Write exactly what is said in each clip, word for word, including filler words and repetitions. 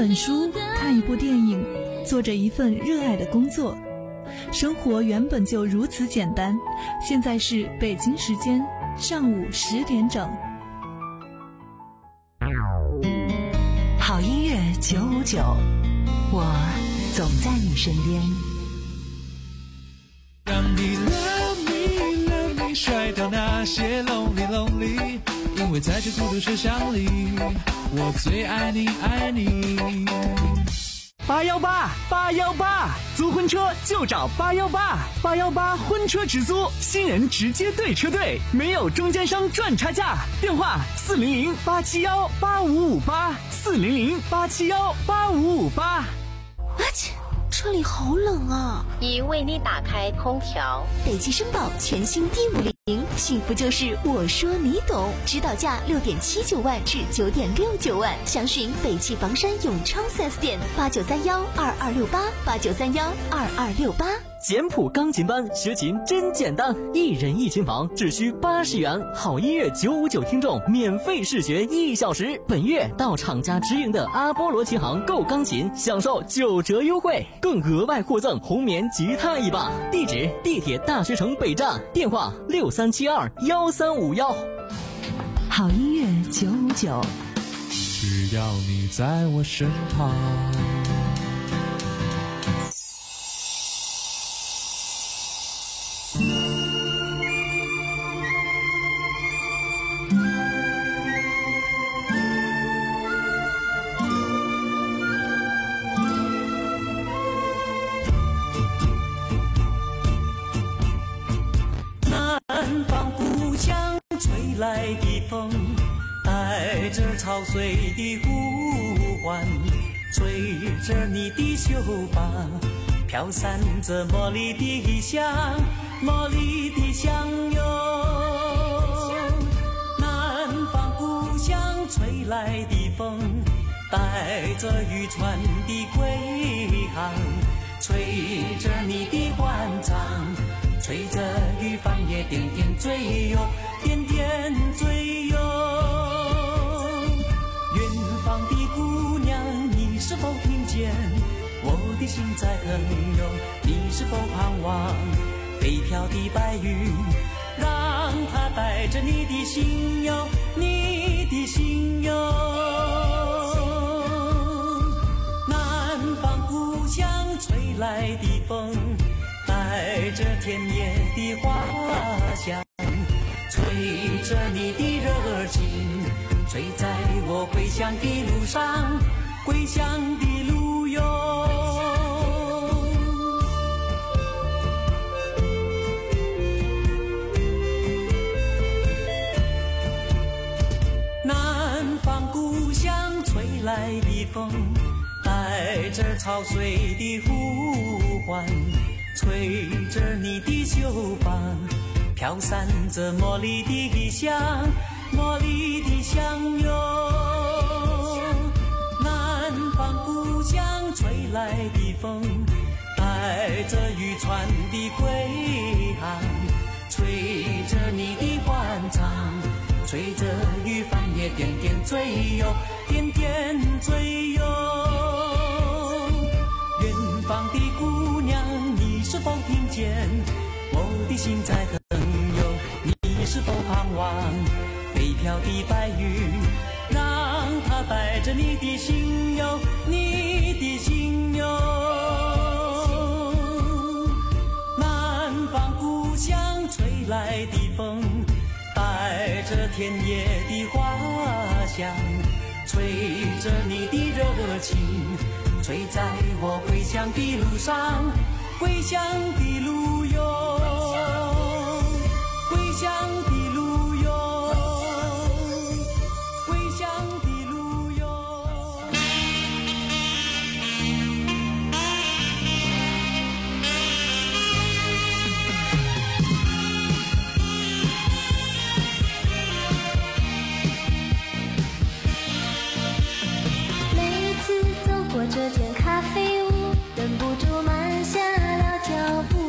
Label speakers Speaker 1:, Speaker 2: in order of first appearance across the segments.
Speaker 1: 本书，看一部电影，做着一份热爱的工作。生活原本就如此简单。现在是北京时间上午十点整。
Speaker 2: 好音乐九五九，我总在你身边。
Speaker 3: 让你 love me love me， 甩掉那些 lonely lonely， 因为在这孤独车厢里，我最爱你爱你。
Speaker 4: 八幺八八幺八，租婚车就找八幺八，八幺八婚车直租，新人直接对车队，没有中间商赚差价。电话四零零八七幺八五五八，四零零八七幺八五五八。
Speaker 5: 啊切，车里好冷啊！
Speaker 6: 已为你打开空调。
Speaker 5: 北汽绅宝全新 D 五零，幸福就是我说你懂，指导价六点七九万至九点六九万，详询北汽房山永昌 四 S 店八九三幺二二六八八九三幺二二六八。
Speaker 4: 简谱钢琴班学琴真简单，一人一琴房只需八十元，好音乐九五九听众免费试学一小时。本月到厂家直营的阿波罗琴行购钢琴，享受九折优惠，更额外获赠红棉吉他一把。地址：地铁大学城北站，电话六三七二幺三五幺。
Speaker 2: 好音乐九五九，
Speaker 3: 只要你在我身旁。
Speaker 7: 来的风带着潮水的呼唤，吹着你的秀发，飘散着茉莉的香，茉莉的香哟。南方故乡吹来的风带着渔船的归航，吹着你的欢唱，吹着渔帆也点点缀哟，点点缀哟。远方的姑娘，你是否听见我的心在腾涌？你是否盼望北漂的白云，让它带着你的心哟，你的心哟。南方故乡吹来的风带着田野的花香，吹着你的热情，吹在我归乡的路上，归乡的路哟。南方故乡吹来的风带着潮水的呼唤，吹着你的秀发，飘散着茉莉的香，茉莉的香哟。南方故乡吹来的风带着渔船的归航，吹着你的欢唱，吹着渔帆也点点缀哟，点点缀哟。远方的姑娘，你是否听见我的心在腾涌？你是否盼望北漂的白云，让它带着你的心哟，你的心哟。南方故乡吹来的风带着田野的花香，吹着你的热情，吹在我归乡的路上，归乡的路哟，归乡的路哟，归乡的路哟。
Speaker 8: 每次走过这间咖啡屋，忍不住慢下了脚步。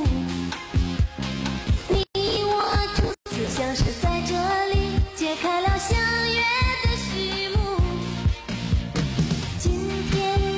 Speaker 8: 你我初次相识在这里，揭开了相约的序幕。今天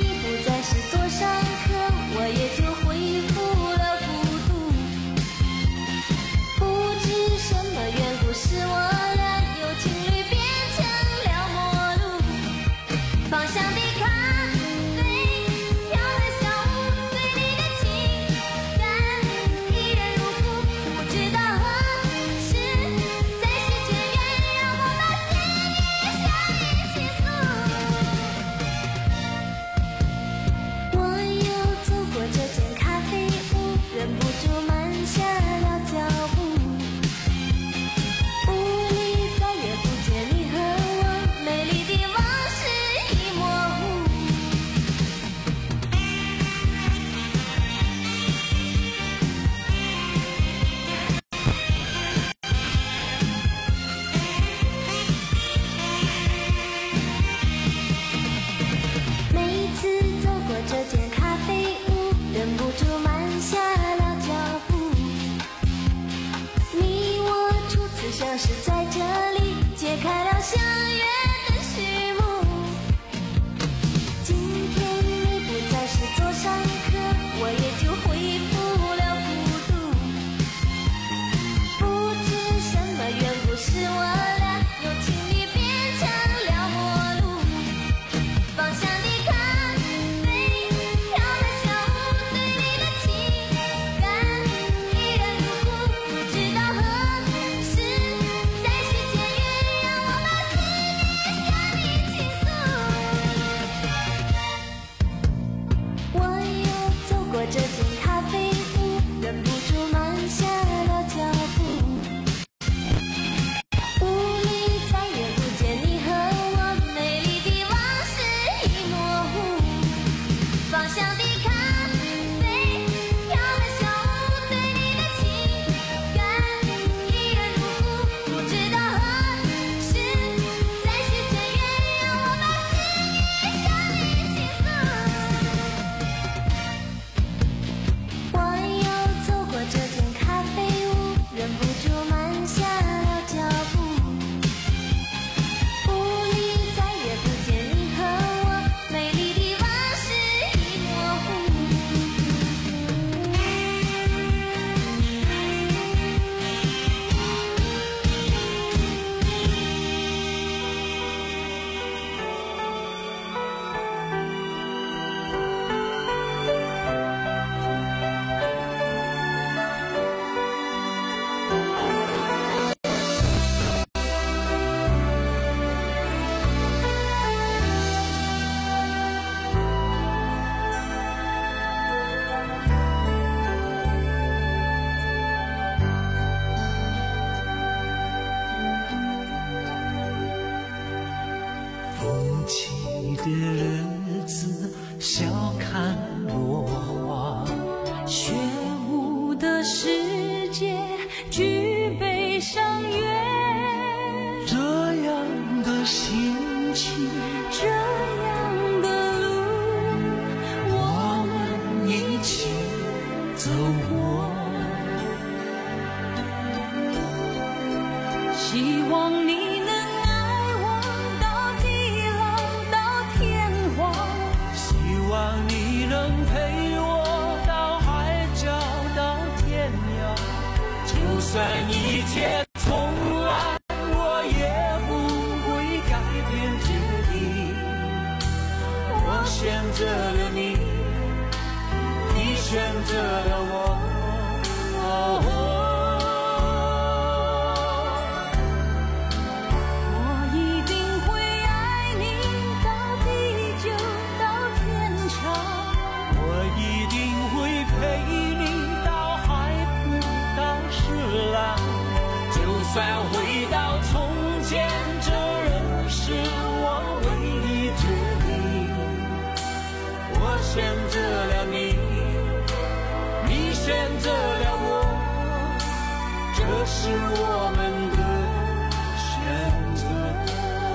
Speaker 8: 像是在这里揭开了相约的序幕。今天你不再是座上客，我也就恢复了孤独。不知什么缘故使我俩由情侣变成了陌路。放下你咖啡飘的小屋，对你的情感依然如故。不知道何时再续前缘，让我把思念向你倾诉。我又走过这间咖啡屋，忍不住慢下了脚步。屋里再也不见你和我，美丽的往事已模糊。芳香的咖啡飘的小屋，对你的情感依然如故。不知道何时再续前缘，让我把思念向你倾诉。我又走过这间咖啡屋，忍不住慢下了脚步。屋里再也不见你和我，美丽的往事已模糊。
Speaker 3: 风起的日子，笑看落花。
Speaker 7: 雪舞的世界，举杯相约。
Speaker 3: 这样的心情，
Speaker 7: 这样的路，
Speaker 3: 我们一起走过。
Speaker 7: 希望你能爱我到地老到天荒。
Speaker 3: 希望你能陪我到海角到天涯。就算一切重来，我也不会改变决定。我选择了你，你选择了我。
Speaker 7: 我一定会爱你到地久到天长。
Speaker 3: 我一定会陪你到海枯到石烂。就算回到从前，这仍是我唯一决定。我选择了你，你选择了我，这是我们的选择。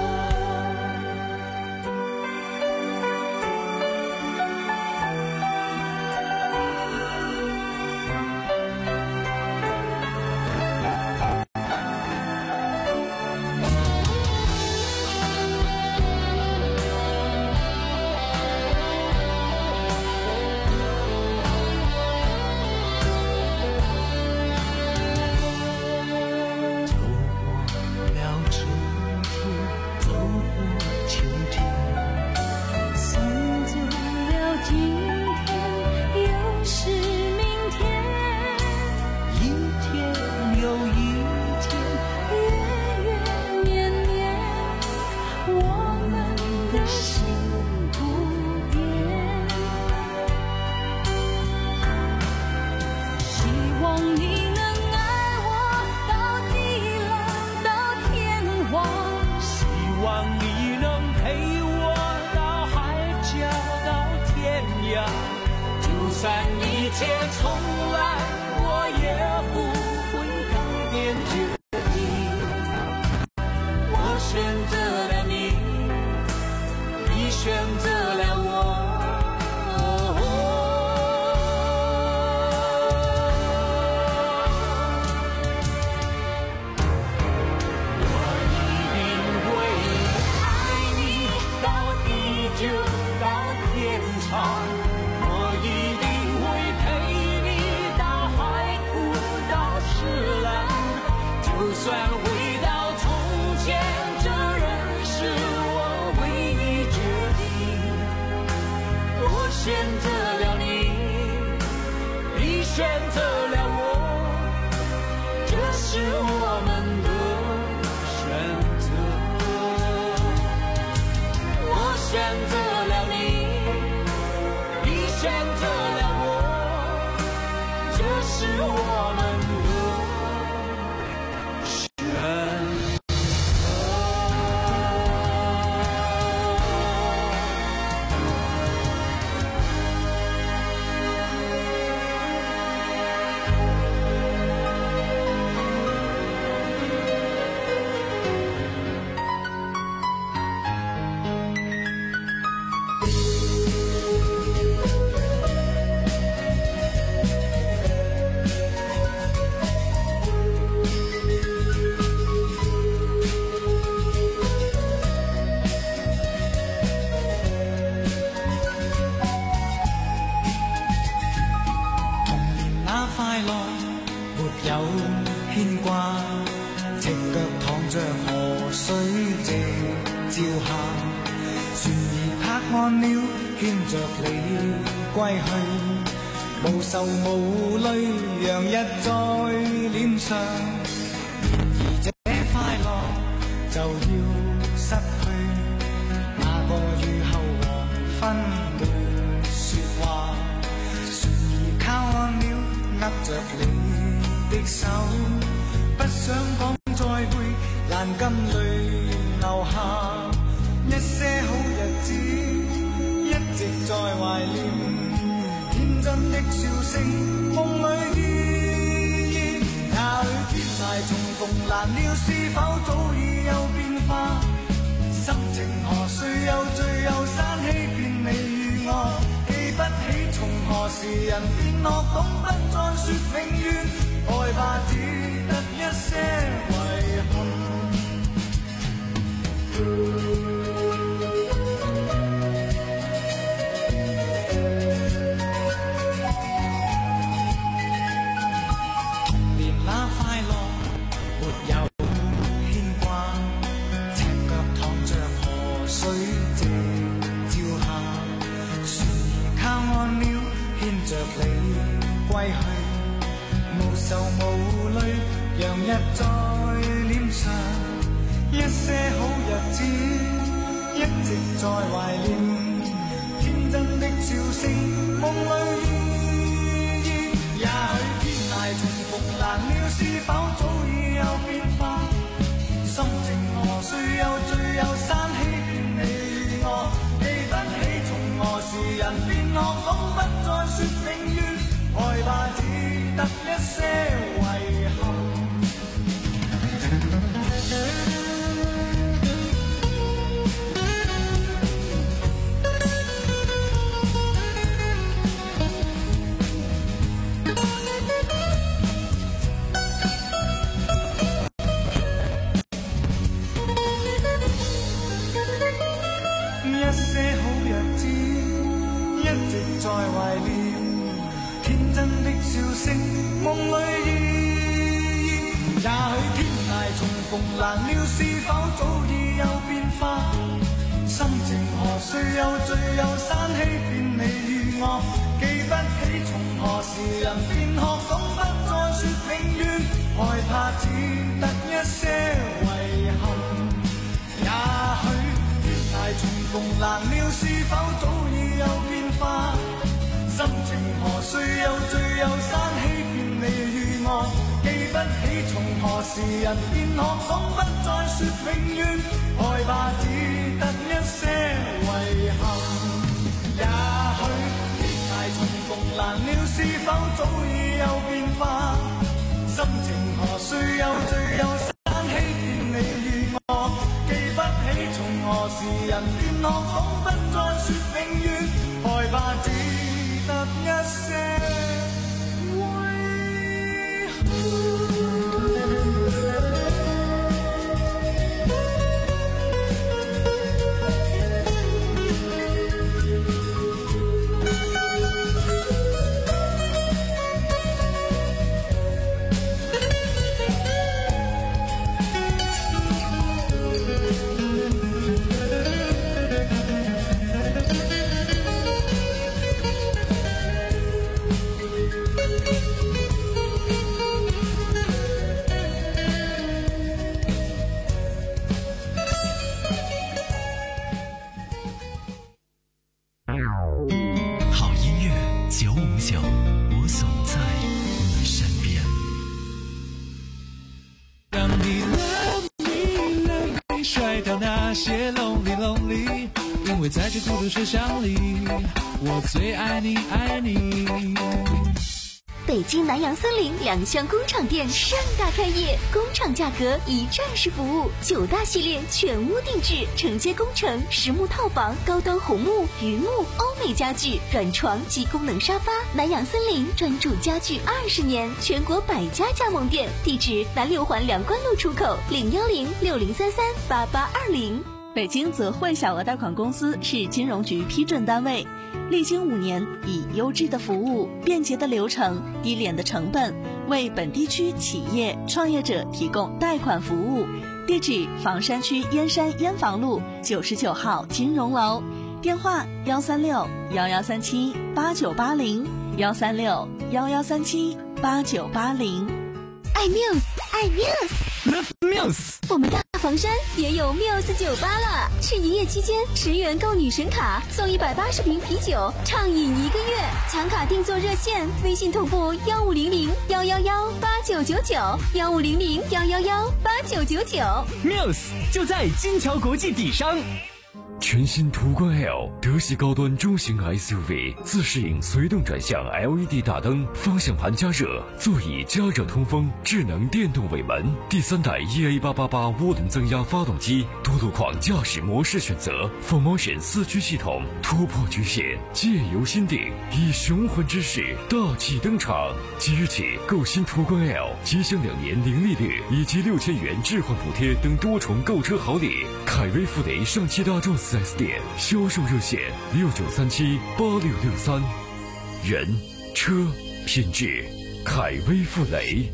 Speaker 3: 切重来，我也不会改变决定。我选择了你，你选择了我。 是我们的选择。我选择了你，你选择了我，这是我们的选择。
Speaker 9: 歸去，無愁無慮，洋溢在臉上。然而這快樂就要失去，那個雨後黃昏的説話，船兒靠岸了，握着你的手，不想講再會，難禁淚流下，一些好日子一直在懷念。天真的笑聲，夢裏依依，也許天涯重逢難料，是否早已有變化？心情何須有最有散欺騙你與我，記不起從何時人變學懂不再說永遠，愛吧只得一些遺憾。歸去，無愁無慮，洋溢在臉上。一些好日子一直在懷念，天真的笑聲，夢裏依依。也許天涯重逢難料，是否早已有變化？心情何須有最有散欺騙你與我，記不起從何時人變學懂不再說永遠。愛吧只得一些遺憾。一些好日子一直在懷念，天真的笑聲，夢裏依依。也許天涯重逢難料，是否早已有變化？心情何須有最有散欺騙你與我，記不起從何時人變學懂不再說永遠，害怕只得一些遺憾。也許天涯重逢難料，是否早已有變化？心情何須有最有散欺騙你與我，記不起從何時人變學懂不再說永遠，愛吧只得一些遺憾。也許天涯重逢難料，是否早已有變化？心情何須有最有散欺騙你與我，記不起從何時人變學懂不再說永遠，愛吧只得一些遺憾。 让你 love me love me 甩掉那些 lonely lonely， 因为在这孤独车厢里，我最爱你爱你。
Speaker 5: 北京南阳森林两厢工厂店盛大开业，工厂价格一站式服务，九大系列全屋定制，承接工程、实木套房、高端红木、榆木、欧美家具、软床及功能沙发。南阳森林专注家具二十年，全国百家加盟店，地址南六环梁关路出口，零幺零六零三三八八二零。
Speaker 10: 北京泽汇小额贷款公司是金融局批准单位，历经五年，以优质的服务、便捷的流程、低廉的成本，为本地区企业创业者提供贷款服务。地址：房山区燕山燕房路九十九号金融楼，电话：幺三六幺幺三七八九八零，幺三六幺幺三七八九八零。
Speaker 5: 爱 Muse， 爱 Muse，Love
Speaker 4: Muse。
Speaker 5: 我们大房山也有 Muse 酒吧了，是营业期间十元购女神卡，送一百八十瓶啤酒，畅饮一个月。抢卡定做热线：微信同步幺五零零幺幺幺八九九九，幺五零零幺幺幺八九九九。
Speaker 4: Muse 就在金桥国际底商。
Speaker 11: 全新途观 L 德系高端中型 S U V， 自适应随动转向 L E D 大灯，方向盘加热，座椅加热通风，智能电动尾门，第三代 E A 八八八 涡轮增压发动机，多路况驾驶模式选择 ，four motion 四驱系统，突破局限，借由心定，以雄浑之势大气登场。即日起购新途观 L， 即享两年零利率以及六千元置换补贴等多重购车好礼。凯威富雷上汽大众四 S 店销售热线六九三七八六六三，人车品质，凯威富雷。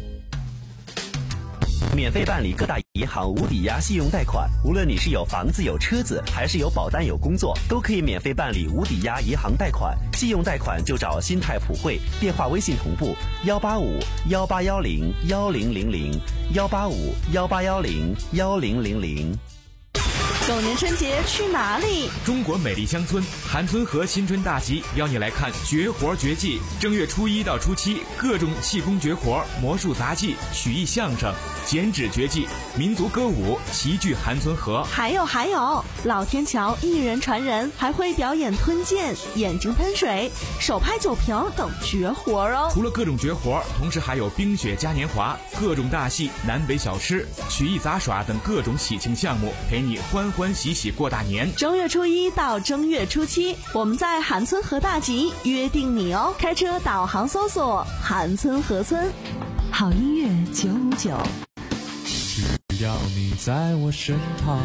Speaker 12: 免费办理各大银行无抵押信用贷款，无论你是有房子有车子，还是有保单有工作，都可以免费办理无抵押银行贷款。信用贷款就找新泰普惠，电话微信同步幺八五幺八幺零幺零零零幺八五幺八幺零幺零零零。
Speaker 10: 狗年春节去哪里？
Speaker 13: 中国美丽乡村韩村河新春大集邀你来看绝活绝技。正月初一到初七，各种气功绝活、魔术杂技、曲艺相声、剪纸绝技、民族歌舞齐聚韩村河。
Speaker 10: 还有还有，老天桥一人传人，还会表演吞剑、眼睛喷水、手拍酒瓶等绝活哦。
Speaker 13: 除了各种绝活，同时还有冰雪嘉年华、各种大戏、南北小吃、曲艺杂耍等各种喜庆项目，陪你欢欢喜喜过大年。
Speaker 10: 正月初一到正月初七，我们在韩村河大集约定你哦。开车导航搜索韩村河村。
Speaker 2: 好音乐九五九，
Speaker 9: 只要你在我身旁。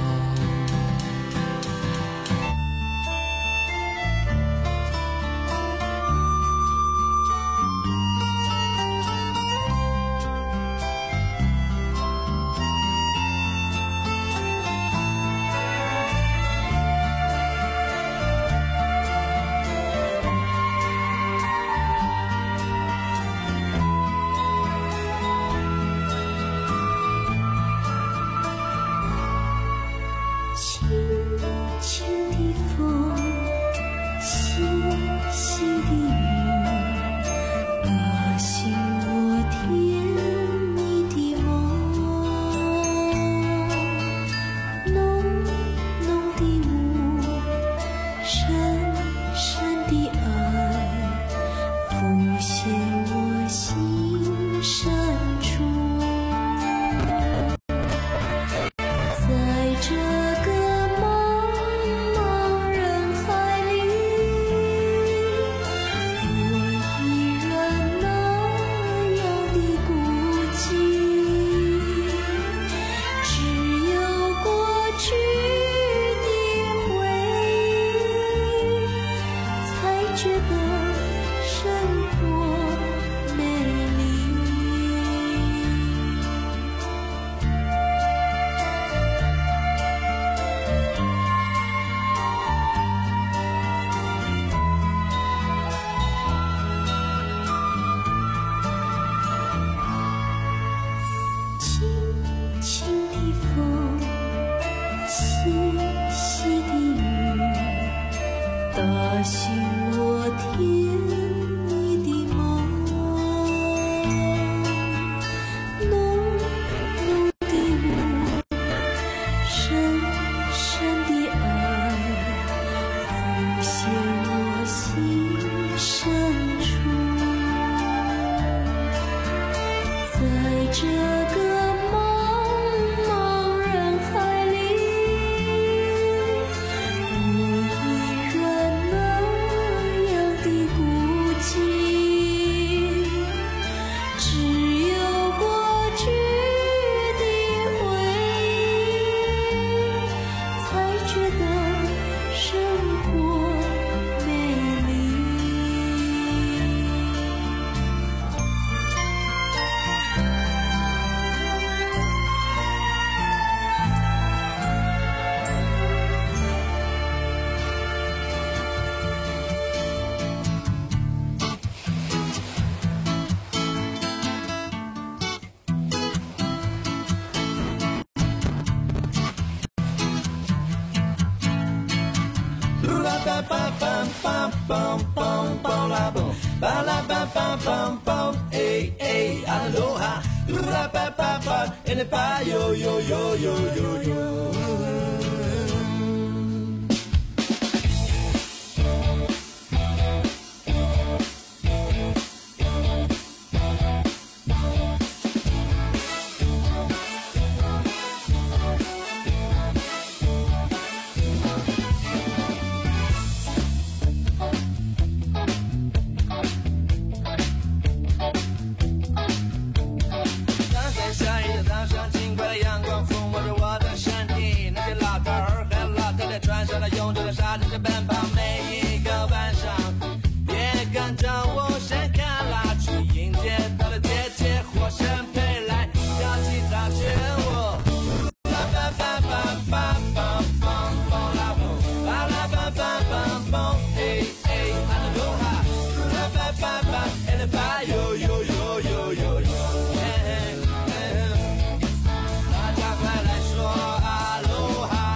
Speaker 14: 梆梆梆啦梆，巴拉梆梆梆梆，哎哎，阿罗哈，噜啦梆梆梆，哎那巴哟哟哟哟哟哟。用这个沙子奔跑，每一个晚上，别跟着我闪开啦，去迎接他的姐姐火神陪来，要起早全我。啦吧吧吧吧吧吧吧啦嘣，巴拉吧吧吧吧，哎哎，阿拉罗哈，啦吧吧吧，哎那吧哟哟哟哟哟哟，大家快来说阿罗哈。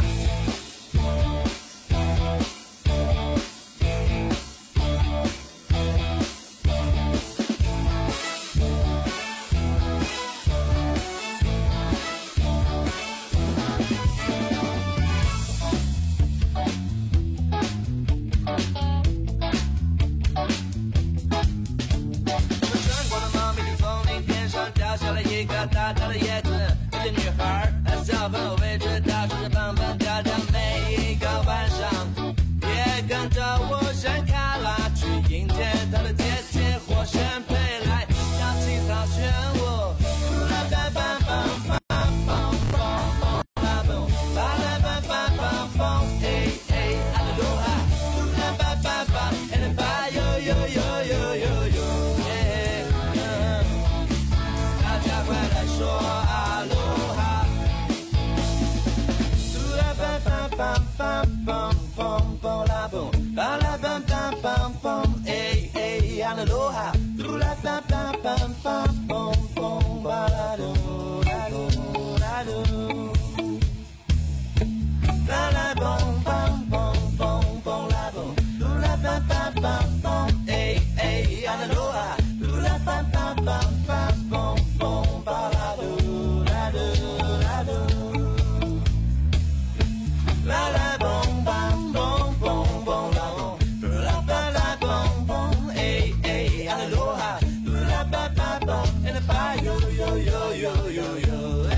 Speaker 14: 大大的叶子，这些女孩儿小朋友围着大树枝蹦蹦跳跳，每一个晚上，别跟着我闪开啦，去迎接他的姐姐火神陪来，要起早全我。啦吧吧吧吧吧吧吧吧吧，巴拉吧吧吧吧，哎哎，阿拉罗哈，啦吧吧吧，哎那吧哟哟哟哟哟哟。快来说阿罗哈，嘟啦梆梆梆梆梆梆梆啦梆，巴拉梆梆梆梆，哎哎阿罗哈，嘟啦梆梆梆梆梆梆巴拉嘟啦嘟啦嘟，啦啦梆梆梆梆梆啦梆，嘟啦梆梆梆梆，哎哎阿罗哈，嘟啦梆梆梆梆梆梆。La la bom bom bom bom bom la bom, la ba la bom bom, ay ay aloha, la ba ba bom, and a ba yo yo yo yo yo yo.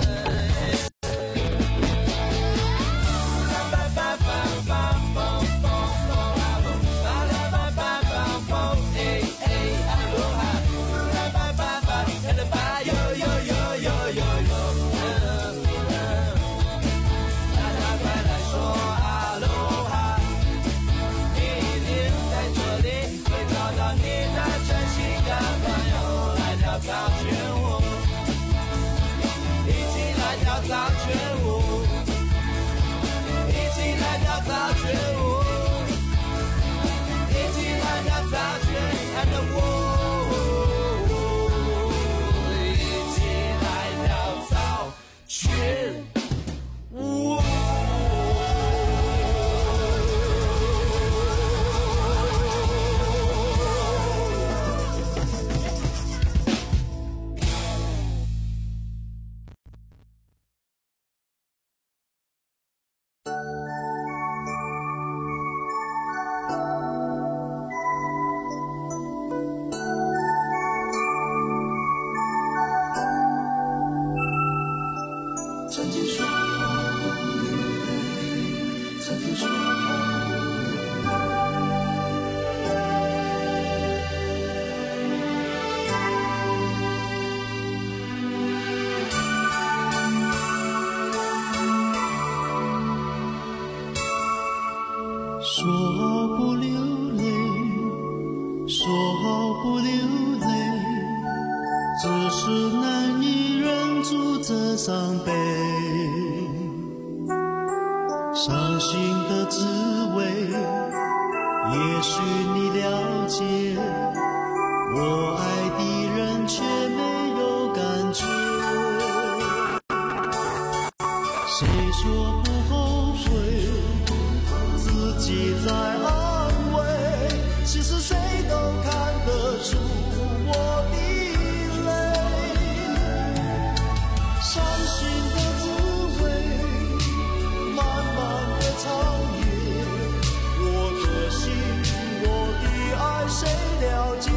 Speaker 14: La ba ba ba ba bom bom bom la bom, la ba ba ba bom, ay ay aloha, la ba ba ba, and a ba yo yo yo yo yo yo. 早全舞，一起来跳早全舞，一起来跳早全舞，一起来跳早全舞，一起来跳早全舞。
Speaker 15: 说不流泪，说不流泪，只是难以忍住这伤悲。伤心的滋味，也许你了解，我爱的人却没有感觉。谁说不后悔？自己在安慰， 伤心的滋味，慢慢的长夜，我的心，我的爱，谁了解？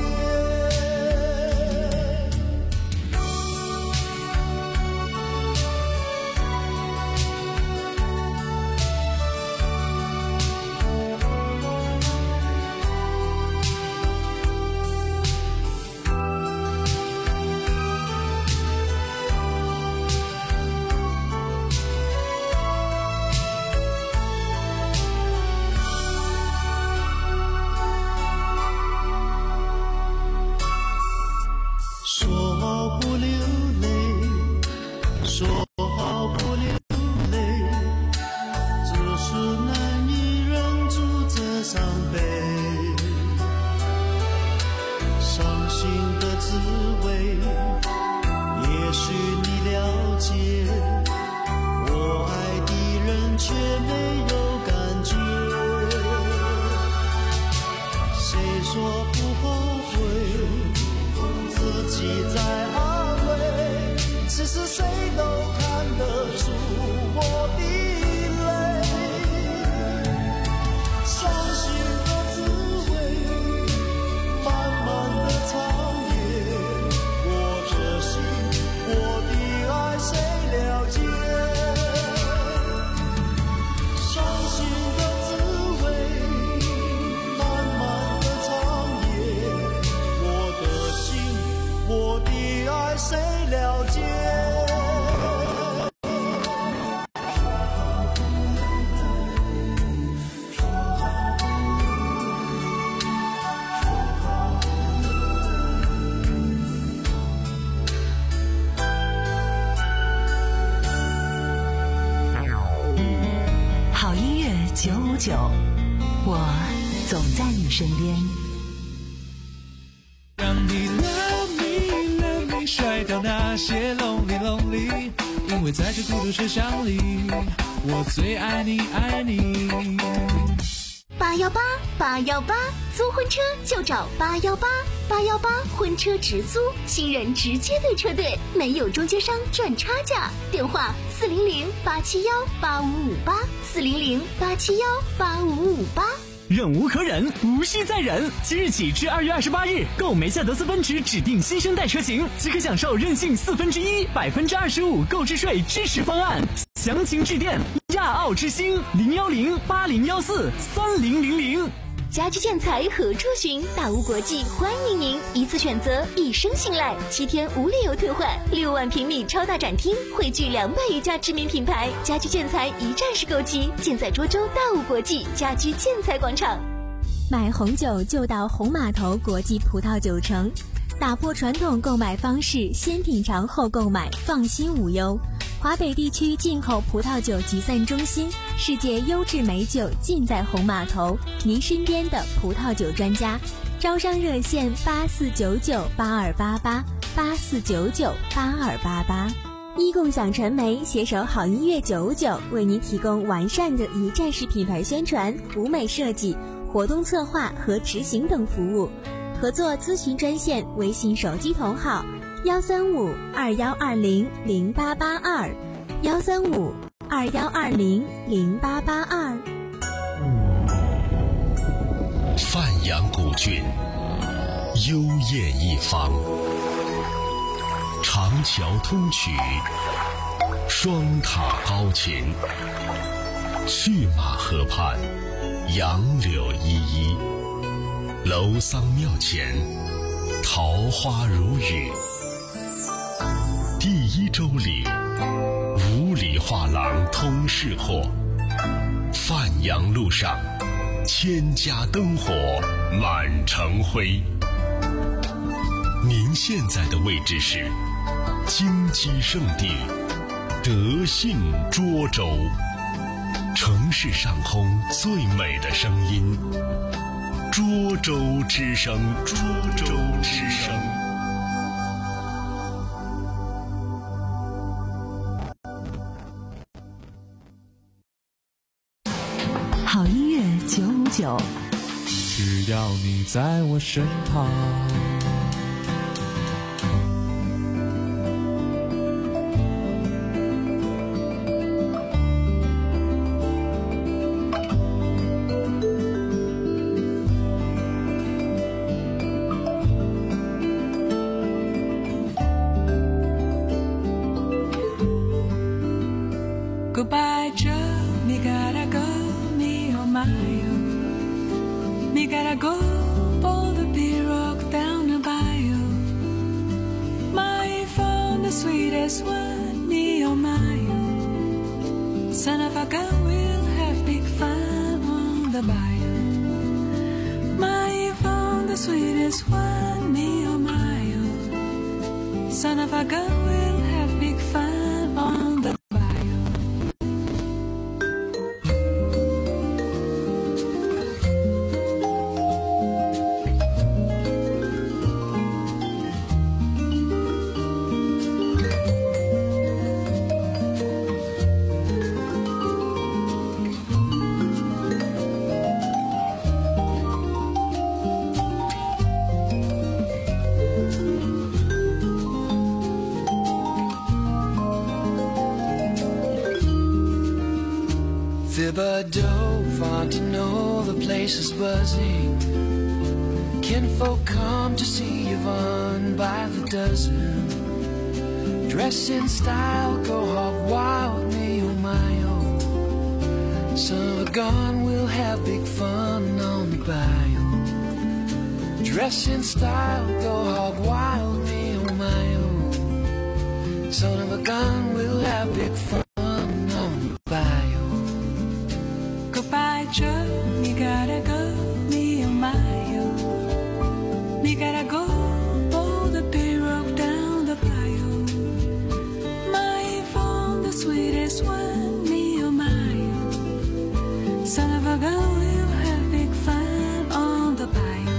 Speaker 2: 九五九，我总在你身边。
Speaker 3: 让你 love me love me 甩掉那些 lonely lonely， 因为在这孤独车厢里，我最爱你爱你。
Speaker 5: 八幺八八幺八，租婚车就找八幺八八幺八婚车直租，新人直接对车队，没有中间商赚差价。电话四零零八七幺八五五八，四零零八七幺八五五八。
Speaker 16: 忍无可忍，无需再忍。即日起至二月二十八日，购梅赛德斯奔驰指定新生代车型，即可享受任性四分之一、百分之二十五购置税支持方案。详情致电亚奥之星零幺零八零幺四三零零零。
Speaker 5: 家居建材何处寻？大屋国际欢迎您，一次选择，一生信赖，七天无理由退换，六万平米超大展厅，汇聚两百余家知名品牌，家居建材一站式购齐，尽在涿州大屋国际家居建材广场。
Speaker 17: 买红酒就到红码头国际葡萄酒城，打破传统购买方式，先品尝后购买，放心无忧。华北地区进口葡萄酒集散中心，世界优质美酒尽在红码头，您身边的葡萄酒专家。招商热线八四九九八二八八八四九九八二八八。一共享传媒携手好音乐九五九，为您提供完善的一站式品牌宣传、舞美设计、活动策划和执行等服务。合作咨询专线，微信手机同号幺三五二幺二零零八八二，幺三五二幺二零零八八二。
Speaker 18: 范阳古郡，幽艳一方，长桥通衢，双塔高琴，去马河畔，杨柳依依，楼桑庙前，桃花如雨。第一周里，五里画廊通市货，范阳路上，千家灯火满城辉。您现在的位置是金鸡圣地德信涿州，城市上空最美的声音，涿州之声，涿州之声。
Speaker 2: 好音乐九五九，
Speaker 3: 只要你在我身旁。
Speaker 19: Goodbye, Joe, me gotta go, me oh my oh. Me gotta go, pull the pirogue down the bayou. My found the sweetest one, me oh my oh. Son of a gun, we'll have big fun on the bayou. My found the sweetest one, me oh my oh. Son of a gun, we'll have big fun on the
Speaker 3: Thibodeau, Fontenot, the place is buzzing. Kinfolk come to see Yvonne by the dozen. Dress in style, go hog wild, me oh my oh. Son of a gun, we'll have big fun on the bayou. Dress in style, go hog wild, me oh my oh. Son of a gun, we'll have big fun on the bayou.
Speaker 19: Goodbye, Joe, me gotta go, me oh my oh. Me gotta go, pull the pirogue down the bayou. My found the sweetest one, me oh my oh. Son of a gun, we'll have big fun on the bayou.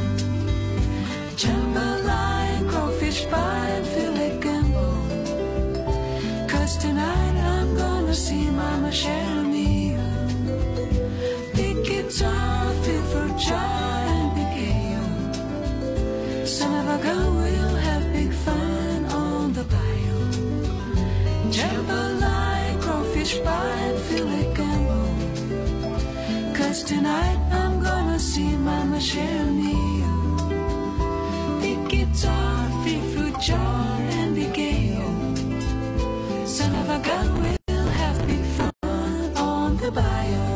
Speaker 19: Jambalaya, crawfish pie, and filet gumbo. Cause tonight I'm gonna see Mama Sharon. Guitar, fit for jar and big ale. Son of a gun, we'll have big fun on the bayou. Jambalaya, crawfish pie, and filet gumbo. Cause tonight I'm gonna see Mama Sharon. Big guitar, fit for jar and big ale. Son of a gun, we'll have big fun on the bayou.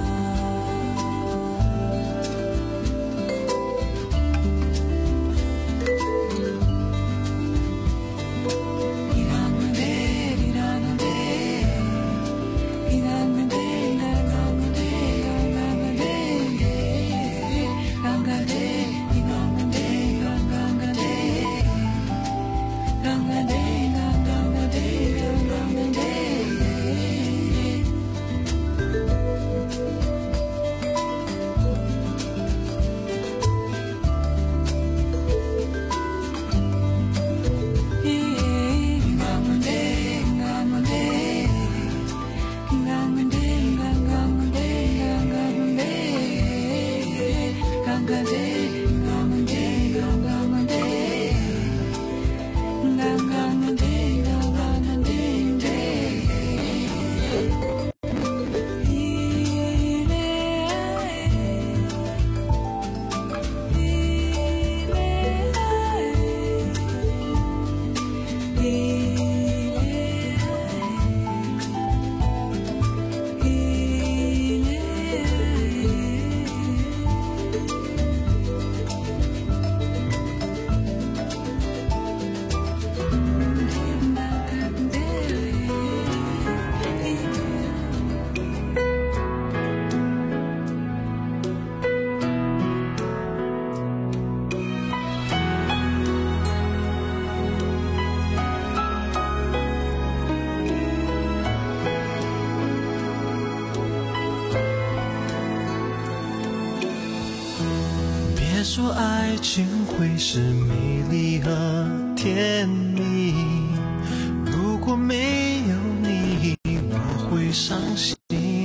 Speaker 15: 说爱情会是美丽和甜蜜，如果没有你，我会伤心。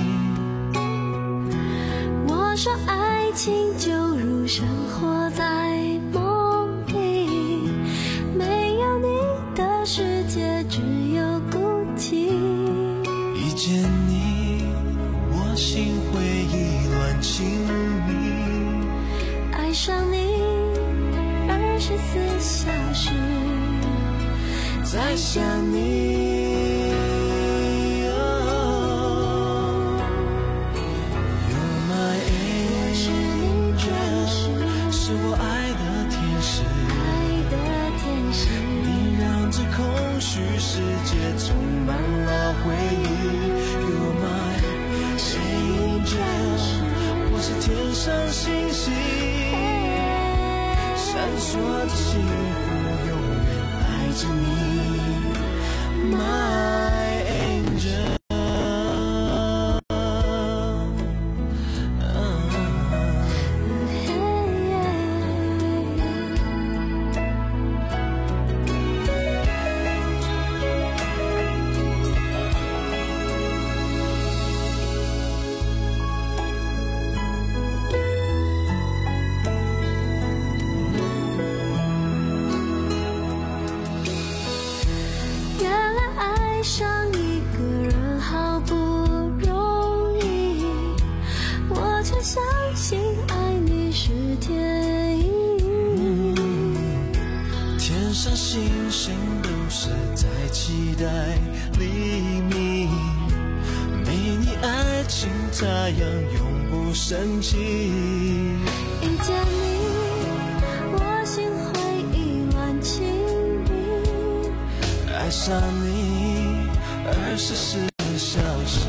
Speaker 8: 我说爱情就如生活在梦里，没有你的世界只有孤寂。
Speaker 15: 遇见你，我心灰意乱情迷，
Speaker 8: 爱上你二十四小时
Speaker 15: 在想你、哦、
Speaker 9: 着幸福永远爱着你 My angel。太阳永不升起，
Speaker 8: 遇见你，我心灰意乱情迷，
Speaker 9: 爱上你，二十四小时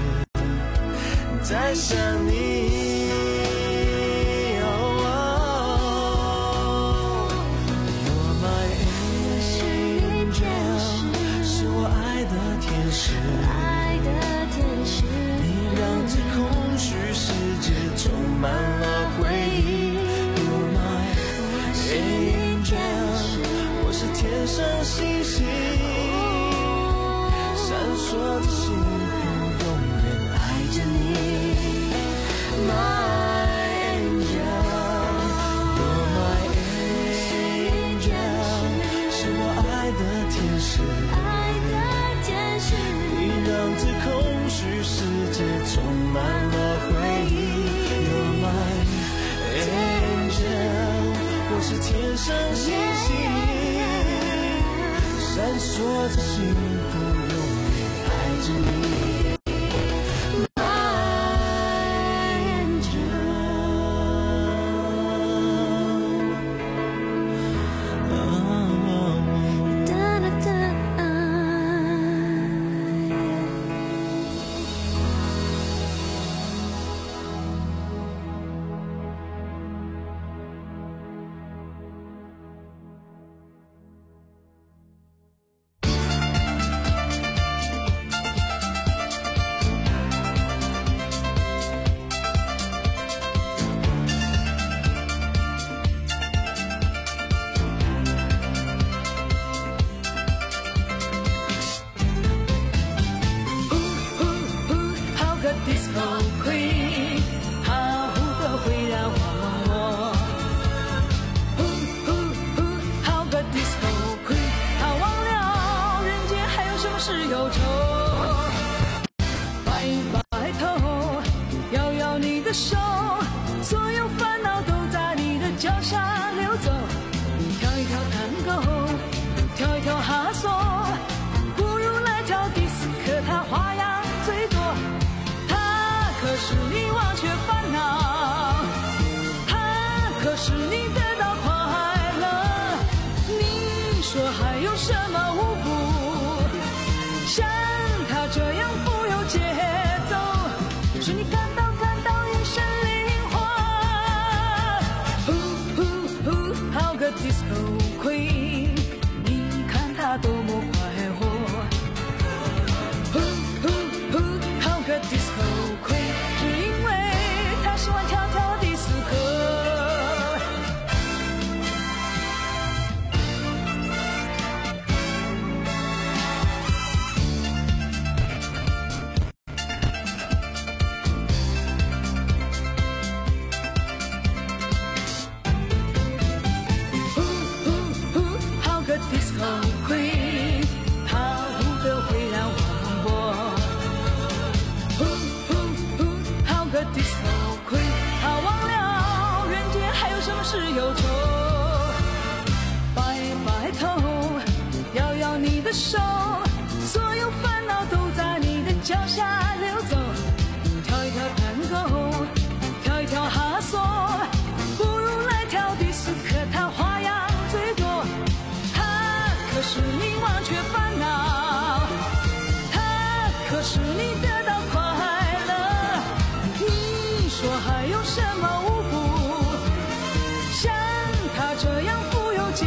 Speaker 9: 在想你。You're my angel， 是我爱的天使，
Speaker 8: 爱的天使。
Speaker 9: 让这空虚世界充满了回忆。You're my angel， 我是天上星星，闪烁着幸福，永远爱着你。My angel，You're my angel， 是我爱的天使，
Speaker 8: 爱的天使。
Speaker 9: 你让这空虚世界充满了回忆。You're my angel， 我是天上星星，闪烁着幸福，永远爱着你。
Speaker 8: 说还有什么无辜，像他这样富有节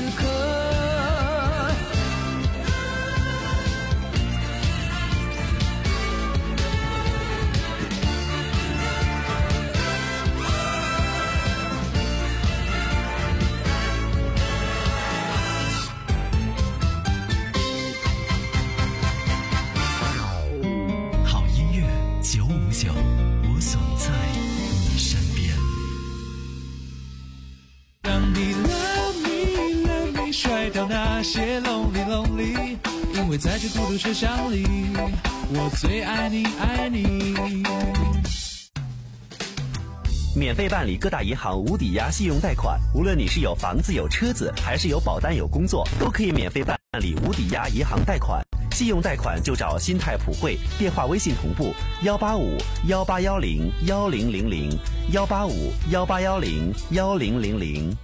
Speaker 3: 此刻。
Speaker 18: 好音乐九五九，我总在你身边。
Speaker 3: 让你 love me love me 甩掉那些 lonely lonely， 因为在这孤独车厢里，我最爱你爱你。
Speaker 12: 免费办理各大银行无抵押信用贷款，无论你是有房子有车子，还是有保单有工作，都可以免费办理无抵押银行贷款。信用贷款就找新泰普惠，电话微信同步幺八五幺八幺零幺零零零幺八五幺八幺零幺零零零。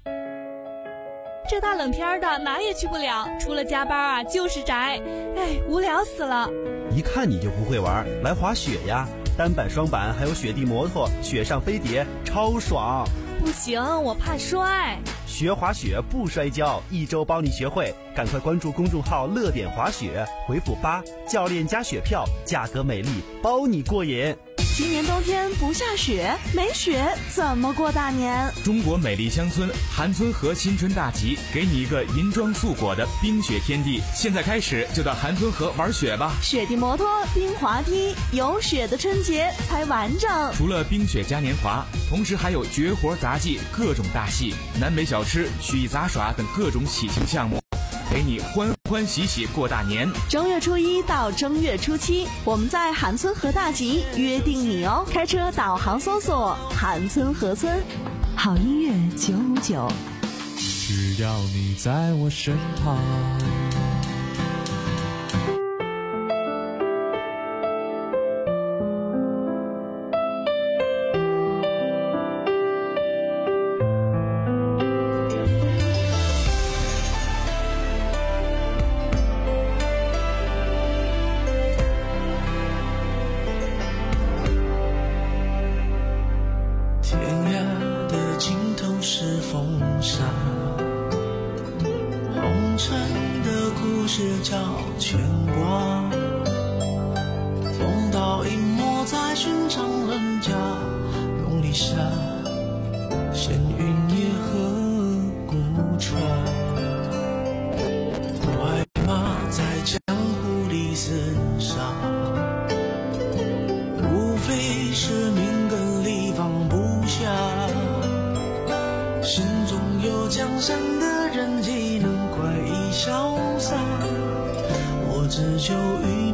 Speaker 1: 这大冷天的哪也去不了，除了加班啊就是宅，哎，无聊死了。
Speaker 12: 一看你就不会玩，来滑雪呀！单板、双板还有雪地摩托，雪上飞碟，超爽！
Speaker 1: 不行，我怕摔。
Speaker 12: 学滑雪不摔跤，一周帮你学会。赶快关注公众号“乐点滑雪”，回复八，教练加雪票，价格美丽，包你过瘾。
Speaker 10: 今年冬天不下雪，没雪怎么过大年？
Speaker 13: 中国美丽乡村韩村河新春大集，给你一个银装素裹的冰雪天地。现在开始就到韩村河玩雪吧！
Speaker 10: 雪地摩托、冰滑梯，有雪的春节才完整。
Speaker 13: 除了冰雪嘉年华，同时还有绝活杂技、各种大戏、南北小吃、曲艺杂耍等各种喜庆项目，陪你欢欢喜喜过大年。
Speaker 10: 正月初一到正月初七，我们在韩村河大集约定你哦！开车导航搜索韩村河村。
Speaker 2: 好音乐九五九，
Speaker 3: 只要你在我身旁。
Speaker 9: 只求与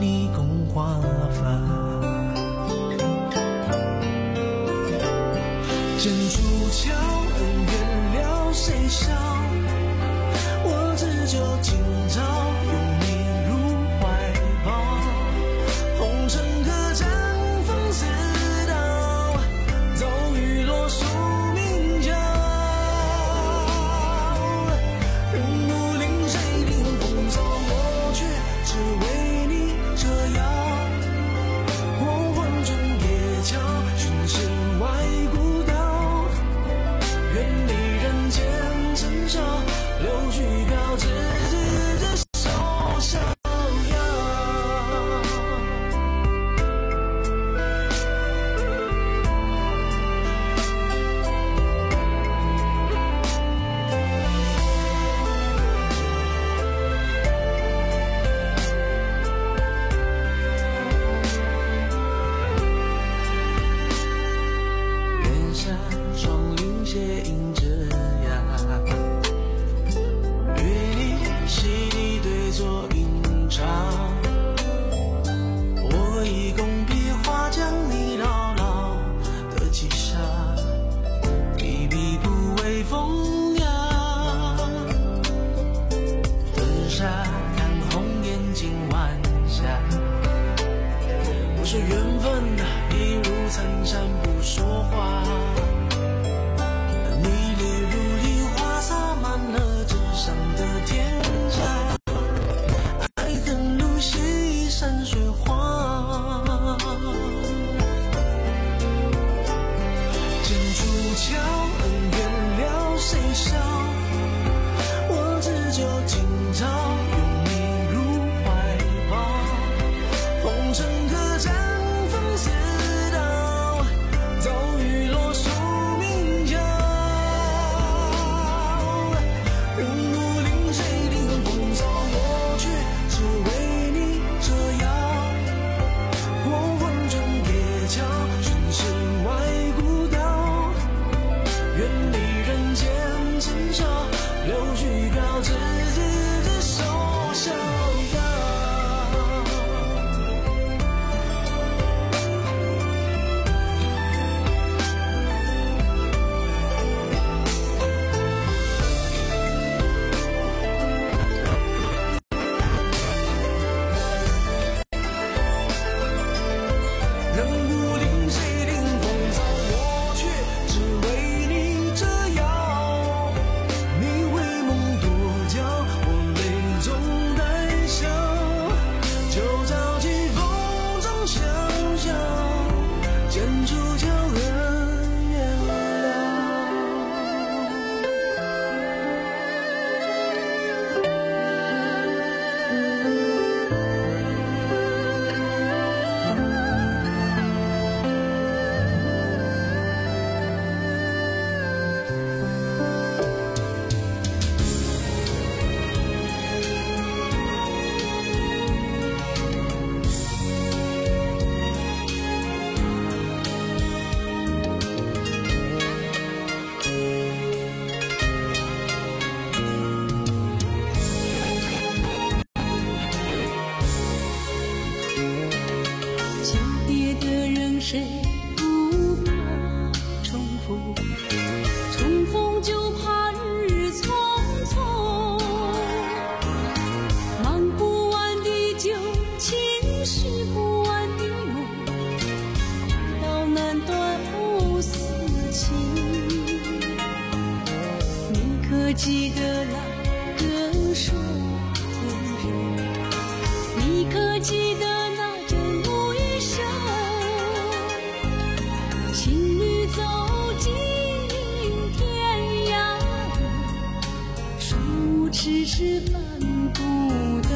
Speaker 19: 是半孤单。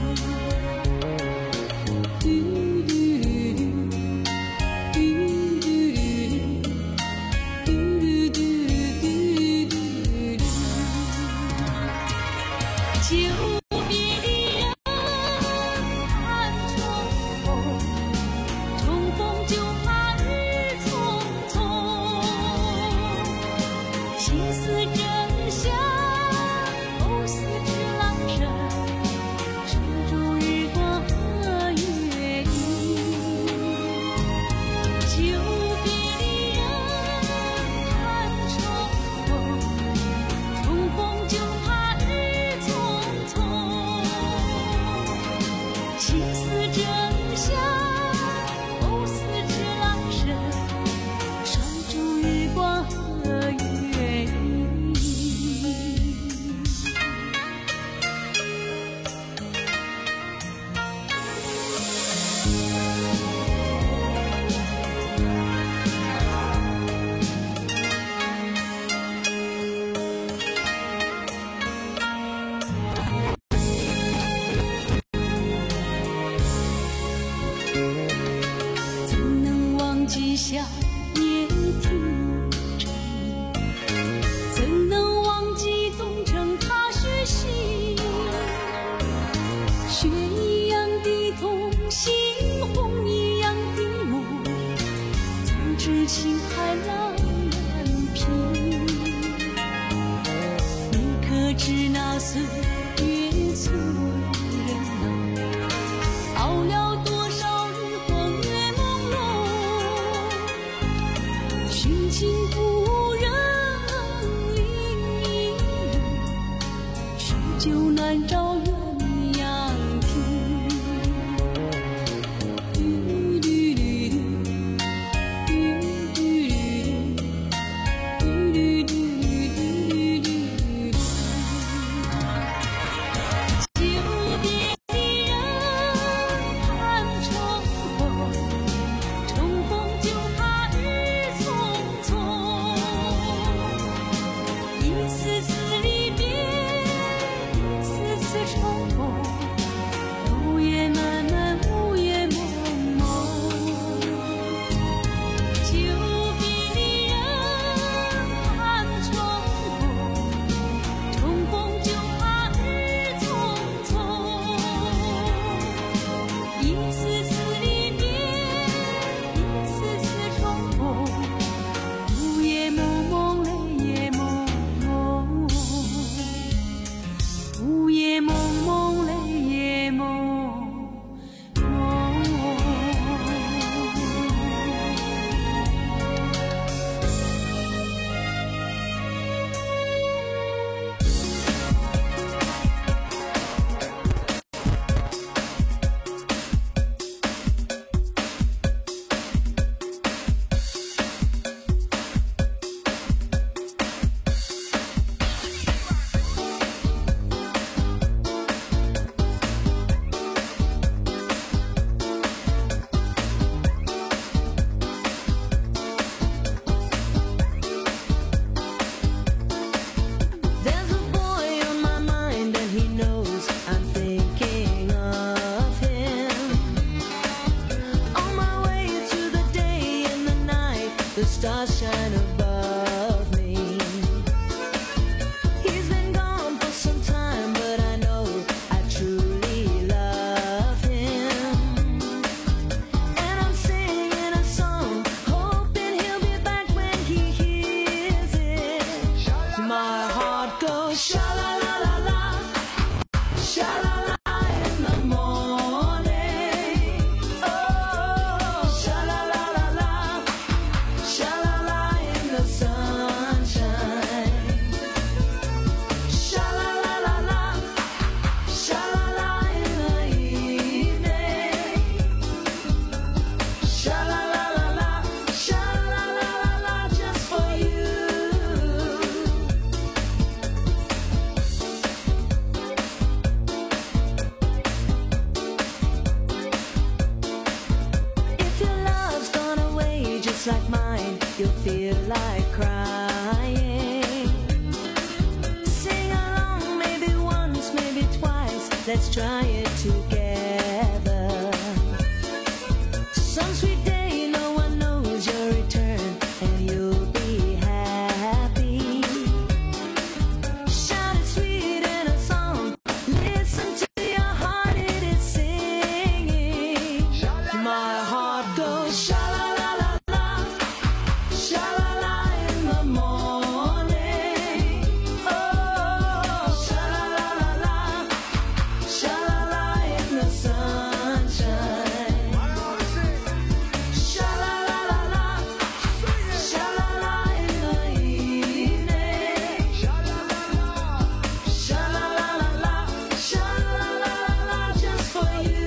Speaker 19: 久别的人看重逢，重逢就怕日匆匆。心思真相，藕丝织郎绳，守住日光和月影。久别的人看重逢，重逢就怕日匆匆。心思真相，藕丝织郎绳，守住日光和月影。怎能忘记夏夜听蝉鸣？怎能忘记东城踏雪行？雪一样的痛，心红一样的梦，怎知情海浪难平？你可知那岁月催人老，熬了多少日光月朦胧，寻情故人影影涌，许久难找鸳鸯亭。久别的人看重逢，重逢就怕日匆匆。一次次离别，一次次重逢，午夜漫漫，午夜蒙蒙。久别的人看重逢，重逢就怕日匆匆。一次次离别，一次次重逢，午夜蒙蒙，泪也蒙蒙，午夜蒙蒙，泪也蒙蒙。
Speaker 20: There's a boy on my mind and he knows I'm thinking of him. On my way to the day and the night, the stars shine above me. He's been gone for some time, but I know I truly love him. And I'm singing a song, hoping he'll be back when he hears it. My heart goes sha la la la la, sha la la in the morning. Oh, sha la la la la, sha la la let's try it together. Some sweet day, no one knows your return, and you'll be happy. Shout it sweet in a song, listen to your heart, it is singing. My heart goes sha la la la la, sha la la in the morning. Oh, sha la la la la, sha la la in the sunshine. Sha la la la la, sha la la in the evening. Sha la la la la, sha la la la just for you.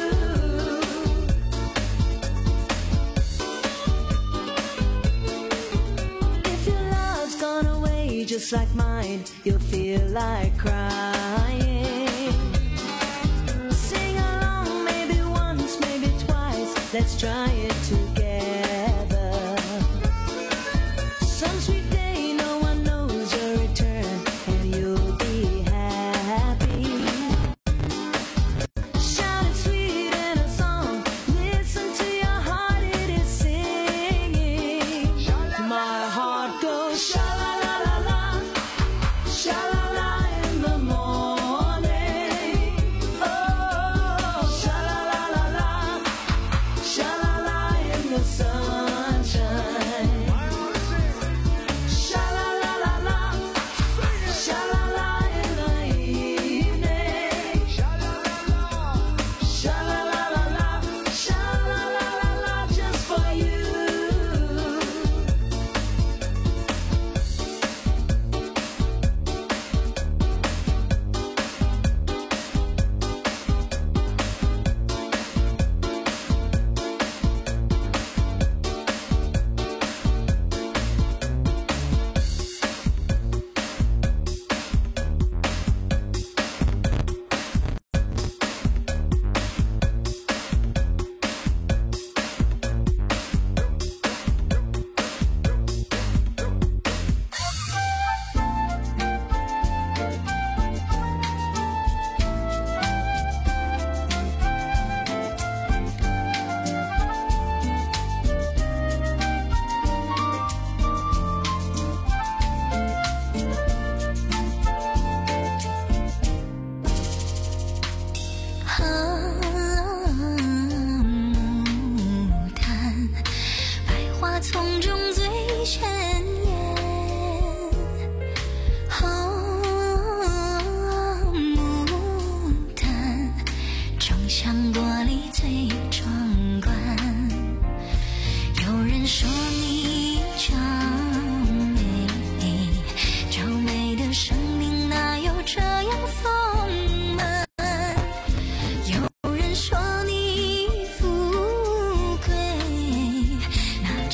Speaker 20: If your love's gone away just like mine, you'll feel like crying. Sing along, maybe once, maybe twice, let's try it together. Some sweet day, no one knows your return, and you'll be happy. Shout it sweet in a song, listen to your heart, it is singing. My heart goes sha la la la la, sha la la in the morning. Oh, sha la la la la, sha la la in the sunshine. Sha la la la la, sha la la in the evening. Sha la la la la, sha la la la la just for you.
Speaker 8: 和